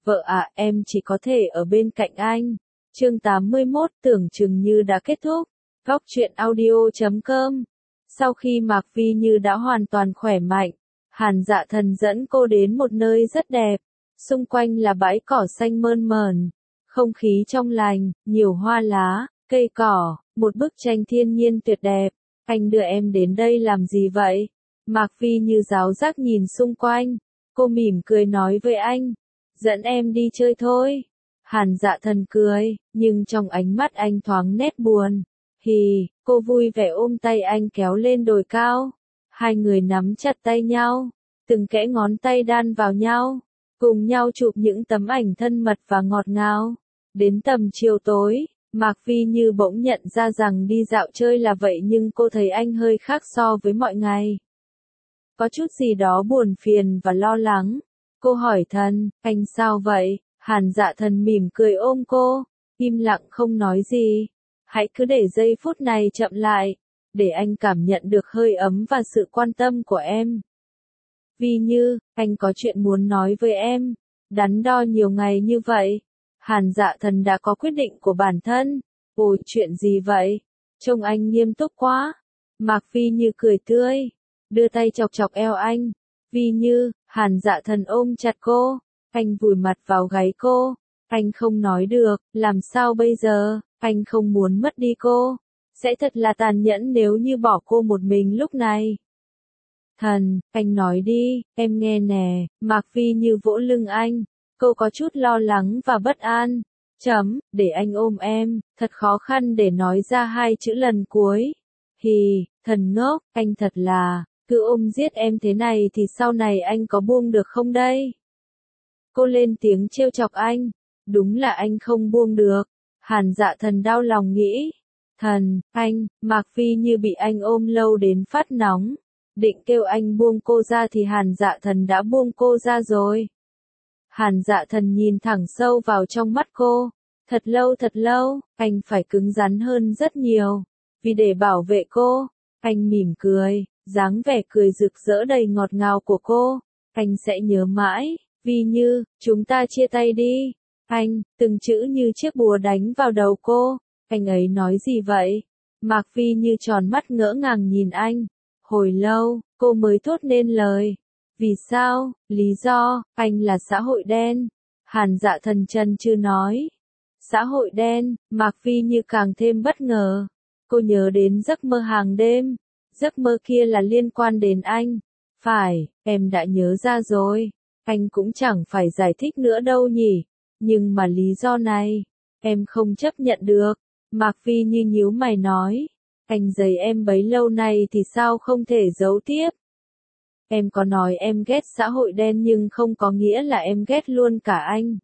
Vợ ạ, em chỉ có thể ở bên cạnh anh. Chương 81 tưởng chừng như đã kết thúc. Góc truyện audio.com. Sau khi Mạc Vi Như đã hoàn toàn khỏe mạnh, Hàn Dạ Thần dẫn cô đến một nơi rất đẹp. Xung quanh là bãi cỏ xanh mơn mởn, không khí trong lành, nhiều hoa lá, cây cỏ, một bức tranh thiên nhiên tuyệt đẹp. Anh đưa em đến đây làm gì vậy? Mạc Vi Như giáo giác nhìn xung quanh. Cô mỉm cười nói với anh. Dẫn em đi chơi thôi. Hàn Dạ Thần cười, nhưng trong ánh mắt anh thoáng nét buồn. Hì, cô vui vẻ ôm tay anh kéo lên đồi cao. Hai người nắm chặt tay nhau, từng kẽ ngón tay đan vào nhau, cùng nhau chụp những tấm ảnh thân mật và ngọt ngào. Đến tầm chiều tối, Mạc Vi Như bỗng nhận ra rằng đi dạo chơi là vậy nhưng cô thấy anh hơi khác so với mọi ngày. Có chút gì đó buồn phiền và lo lắng. Cô hỏi Thần, anh sao vậy? Hàn Dạ Thần mỉm cười ôm cô, im lặng không nói gì. Hãy cứ để giây phút này chậm lại, để anh cảm nhận được hơi ấm và sự quan tâm của em. Vi Như, anh có chuyện muốn nói với em. Đắn đo nhiều ngày như vậy, Hàn Dạ Thần đã có quyết định của bản thân. Ôi, chuyện gì vậy? Trông anh nghiêm túc quá. Mạc Vi Như cười tươi, đưa tay chọc chọc eo anh. Vi Như, Hàn Dạ Thần ôm chặt cô, anh vùi mặt vào gáy cô. Anh không nói được, làm sao bây giờ? Anh không muốn mất đi cô. Sẽ thật là tàn nhẫn nếu như bỏ cô một mình lúc này. Thần, anh nói đi, em nghe nè. Mạc Vi Như vỗ lưng anh. Cô có chút lo lắng và bất an. Để anh ôm em, thật khó khăn để nói ra hai chữ lần cuối. Hì, Thần ngốc, anh thật là, cứ ôm giết em thế này thì sau này anh có buông được không đây? Cô lên tiếng trêu chọc anh. Đúng là anh không buông được. Hàn Dạ Thần đau lòng nghĩ. Thần, anh, Mạc Vi Như bị anh ôm lâu đến phát nóng. Định kêu anh buông cô ra thì Hàn Dạ Thần đã buông cô ra rồi. Hàn Dạ Thần nhìn thẳng sâu vào trong mắt cô. Thật lâu, anh phải cứng rắn hơn rất nhiều. Vì để bảo vệ cô, anh mỉm cười, dáng vẻ cười rực rỡ đầy ngọt ngào của cô. Anh sẽ nhớ mãi. Vi Như, chúng ta chia tay đi. Anh, từng chữ như chiếc búa đánh vào đầu cô. Anh ấy nói gì vậy? Mạc Vi Như tròn mắt ngỡ ngàng nhìn anh. Hồi lâu, cô mới thốt nên lời. Vì sao? Lý do, anh là xã hội đen. Hàn Dạ Thần chần chừ nói. Xã hội đen, Mạc Vi Như càng thêm bất ngờ. Cô nhớ đến giấc mơ hàng đêm. Giấc mơ kia là liên quan đến anh. Phải, em đã nhớ ra rồi. Anh cũng chẳng phải giải thích nữa đâu nhỉ. Nhưng mà lý do này, em không chấp nhận được. Mạc Vi Như nhíu mày nói. Anh giày em bấy lâu nay thì sao không thể giấu tiếp. Em có nói em ghét xã hội đen nhưng không có nghĩa là em ghét luôn cả anh.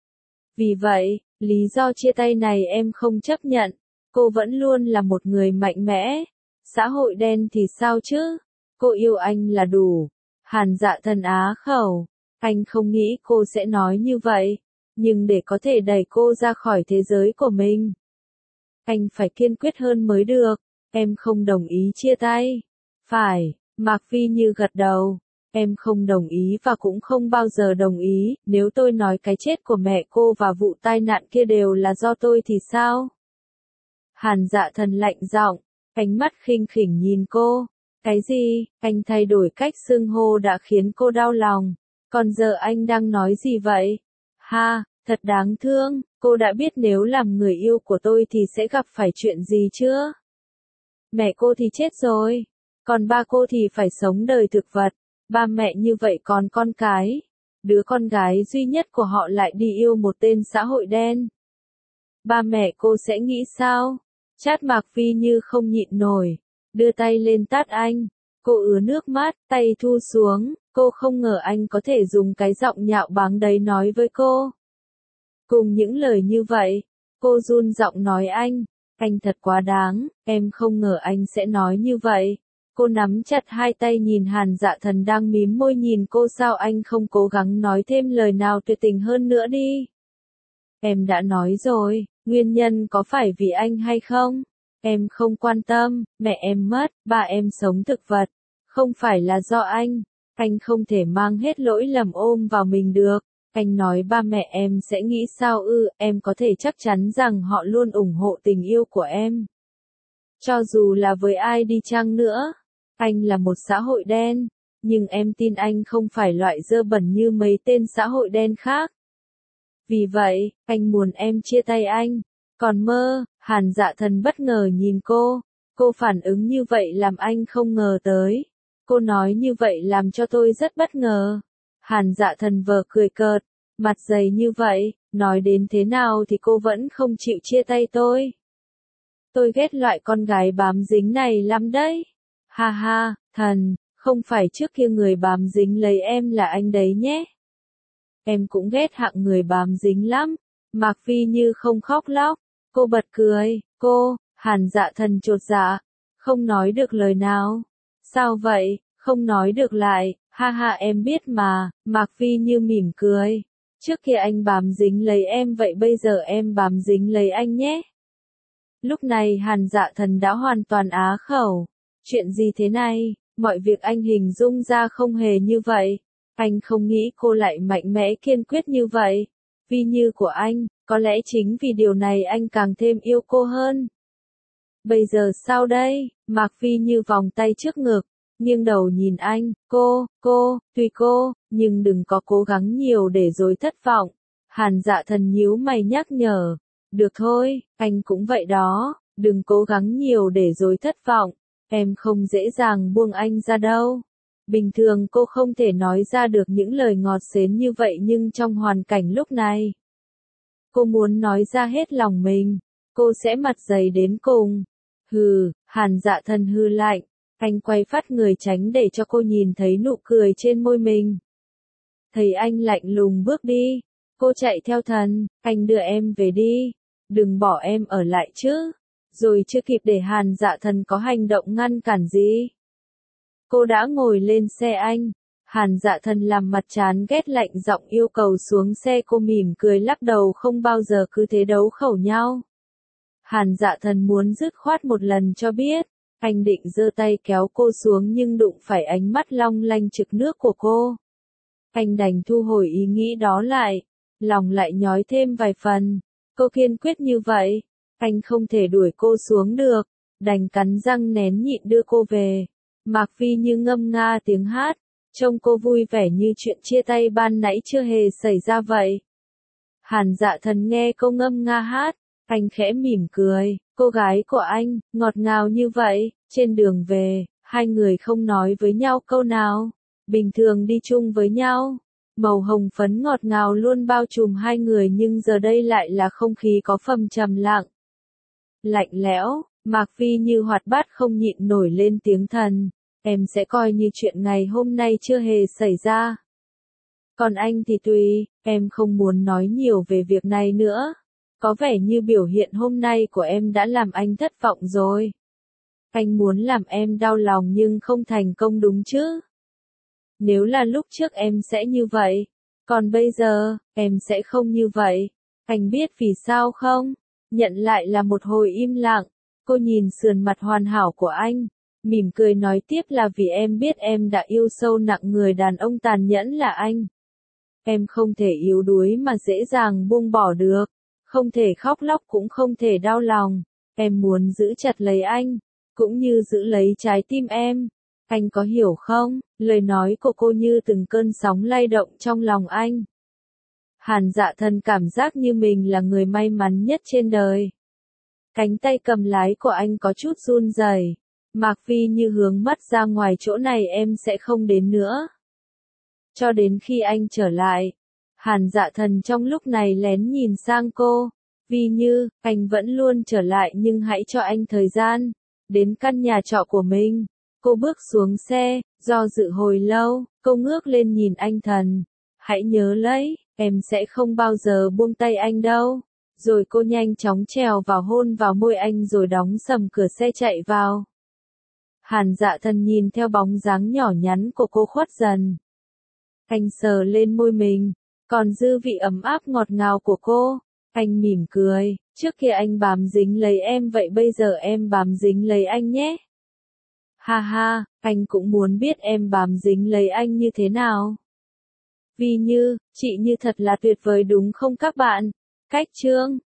Vì vậy, lý do chia tay này em không chấp nhận. Cô vẫn luôn là một người mạnh mẽ. Xã hội đen thì sao chứ? Cô yêu anh là đủ. Hàn Dạ Thần á khẩu. Anh không nghĩ cô sẽ nói như vậy. Nhưng để có thể đẩy cô ra khỏi thế giới của mình, anh phải kiên quyết hơn mới được. Em không đồng ý chia tay. Phải, Mạc Vi Như gật đầu. Em không đồng ý và cũng không bao giờ đồng ý. Nếu tôi nói cái chết của mẹ cô và vụ tai nạn kia đều là do tôi thì sao? Hàn Dạ Thần lạnh giọng, ánh mắt khinh khỉnh nhìn cô. Cái gì? Anh thay đổi cách xưng hô đã khiến cô đau lòng. Còn giờ anh đang nói gì vậy? Ha, thật đáng thương. Cô đã biết nếu làm người yêu của tôi thì sẽ gặp phải chuyện gì chưa? Mẹ cô thì chết rồi. Còn ba cô thì phải sống đời thực vật. Ba mẹ như vậy còn con cái. Đứa con gái duy nhất của họ lại đi yêu một tên xã hội đen. Ba mẹ cô sẽ nghĩ sao? Chát Mạc Vi Như không nhịn nổi. Đưa tay lên tát anh. Cô ứa nước mắt, tay thu xuống. Cô không ngờ anh có thể dùng cái giọng nhạo báng đấy nói với cô. Cùng những lời như vậy, cô run giọng nói anh thật quá đáng, em không ngờ anh sẽ nói như vậy. Cô nắm chặt hai tay nhìn Hàn Dạ Thần đang mím môi nhìn cô, sao anh không cố gắng nói thêm lời nào tuyệt tình hơn nữa đi. Em đã nói rồi, nguyên nhân có phải vì anh hay không? Em không quan tâm, mẹ em mất, ba em sống thực vật. Không phải là do anh không thể mang hết lỗi lầm ôm vào mình được. Anh nói ba mẹ em sẽ nghĩ sao ư, em có thể chắc chắn rằng họ luôn ủng hộ tình yêu của em. Cho dù là với ai đi chăng nữa, anh là một xã hội đen, nhưng em tin anh không phải loại dơ bẩn như mấy tên xã hội đen khác. Vì vậy, anh muốn em chia tay anh. Còn mơ, Hàn Dạ Thần bất ngờ nhìn cô phản ứng như vậy làm anh không ngờ tới. Cô nói như vậy làm cho tôi rất bất ngờ. Hàn Dạ Thần vờ cười cợt, mặt dày như vậy, nói đến thế nào thì cô vẫn không chịu chia tay tôi. Tôi ghét loại con gái bám dính này lắm đấy. Ha ha, Thần, không phải trước kia người bám dính lấy em là anh đấy nhé. Em cũng ghét hạng người bám dính lắm. Mạc Phi Như không khóc lóc. Cô bật cười, Hàn Dạ Thần chột dạ, không nói được lời nào. Sao vậy, không nói được lại, ha ha em biết mà, Mạc Phi Như mỉm cười. Trước kia anh bám dính lấy em vậy bây giờ em bám dính lấy anh nhé. Lúc này Hàn Dạ Thần đã hoàn toàn á khẩu. Chuyện gì thế này, mọi việc anh hình dung ra không hề như vậy. Anh không nghĩ cô lại mạnh mẽ kiên quyết như vậy. Vì như của anh, có lẽ chính vì điều này anh càng thêm yêu cô hơn. Bây giờ sao đây? Mạc Phi Như vòng tay trước ngực, nghiêng đầu nhìn anh, tùy cô, nhưng đừng có cố gắng nhiều để rồi thất vọng. Hàn Dạ Thần nhíu mày nhắc nhở. Được thôi, anh cũng vậy đó, đừng cố gắng nhiều để rồi thất vọng. Em không dễ dàng buông anh ra đâu. Bình thường cô không thể nói ra được những lời ngọt xến như vậy nhưng trong hoàn cảnh lúc này, cô muốn nói ra hết lòng mình, cô sẽ mặt dày đến cùng. Hừ, Hàn Dạ Thần hừ lạnh, anh quay phát người tránh để cho cô nhìn thấy nụ cười trên môi mình. Thấy anh lạnh lùng bước đi, cô chạy theo Thần, anh đưa em về đi, đừng bỏ em ở lại chứ. Rồi chưa kịp để Hàn Dạ Thần có hành động ngăn cản gì, cô đã ngồi lên xe anh. Hàn Dạ Thần làm mặt chán ghét lạnh giọng yêu cầu xuống xe, cô mỉm cười lắc đầu, không bao giờ cứ thế đấu khẩu nhau. Hàn Dạ Thần muốn dứt khoát một lần cho biết. Anh định giơ tay kéo cô xuống nhưng đụng phải ánh mắt long lanh trực nước của cô. Anh đành thu hồi ý nghĩ đó lại, lòng lại nhói thêm vài phần. Cô kiên quyết như vậy, anh không thể đuổi cô xuống được, đành cắn răng nén nhịn đưa cô về. Mạc Phi Như ngâm nga tiếng hát, trông cô vui vẻ như chuyện chia tay ban nãy chưa hề xảy ra vậy. Hàn Dạ Thần nghe cô ngâm nga hát, anh khẽ mỉm cười, cô gái của anh, ngọt ngào như vậy. Trên đường về, hai người không nói với nhau câu nào. Bình thường đi chung với nhau, màu hồng phấn ngọt ngào luôn bao trùm hai người nhưng giờ đây lại là không khí có phần trầm lặng, lạnh lẽo. Mạc Phi Như hoạt bát không nhịn nổi lên tiếng. Thần, em sẽ coi như chuyện ngày hôm nay chưa hề xảy ra. Còn anh thì tùy, em không muốn nói nhiều về việc này nữa. Có vẻ như biểu hiện hôm nay của em đã làm anh thất vọng rồi. Anh muốn làm em đau lòng nhưng không thành công đúng chứ? Nếu là lúc trước em sẽ như vậy, còn bây giờ, em sẽ không như vậy. Anh biết vì sao không? Nhận lại là một hồi im lặng. Cô nhìn sườn mặt hoàn hảo của anh, mỉm cười nói tiếp là vì em biết em đã yêu sâu nặng người đàn ông tàn nhẫn là anh. Em không thể yếu đuối mà dễ dàng buông bỏ được, không thể khóc lóc cũng không thể đau lòng. Em muốn giữ chặt lấy anh, cũng như giữ lấy trái tim em. Anh có hiểu không? Lời nói của cô như từng cơn sóng lay động trong lòng anh. Hàn Dạ Thần cảm giác như mình là người may mắn nhất trên đời. Cánh tay cầm lái của anh có chút run rẩy. Mạc Phi Như hướng mắt ra ngoài, chỗ này em sẽ không đến nữa. Cho đến khi anh trở lại. Hàn Dạ Thần trong lúc này lén nhìn sang cô. Vì Như, anh vẫn luôn trở lại nhưng hãy cho anh thời gian. Đến căn nhà trọ của mình. Cô bước xuống xe, do dự hồi lâu, cô ngước lên nhìn anh. Thần, hãy nhớ lấy, em sẽ không bao giờ buông tay anh đâu. Rồi cô nhanh chóng trèo vào hôn vào môi anh rồi đóng sầm cửa xe chạy vào. Hàn Dạ Thần nhìn theo bóng dáng nhỏ nhắn của cô khuất dần. Anh sờ lên môi mình, còn dư vị ấm áp ngọt ngào của cô. Anh mỉm cười, trước kia anh bám dính lấy em vậy bây giờ em bám dính lấy anh nhé. Ha ha, anh cũng muốn biết em bám dính lấy anh như thế nào. Vi Như, chị Như thật là tuyệt vời đúng không các bạn? Cách chương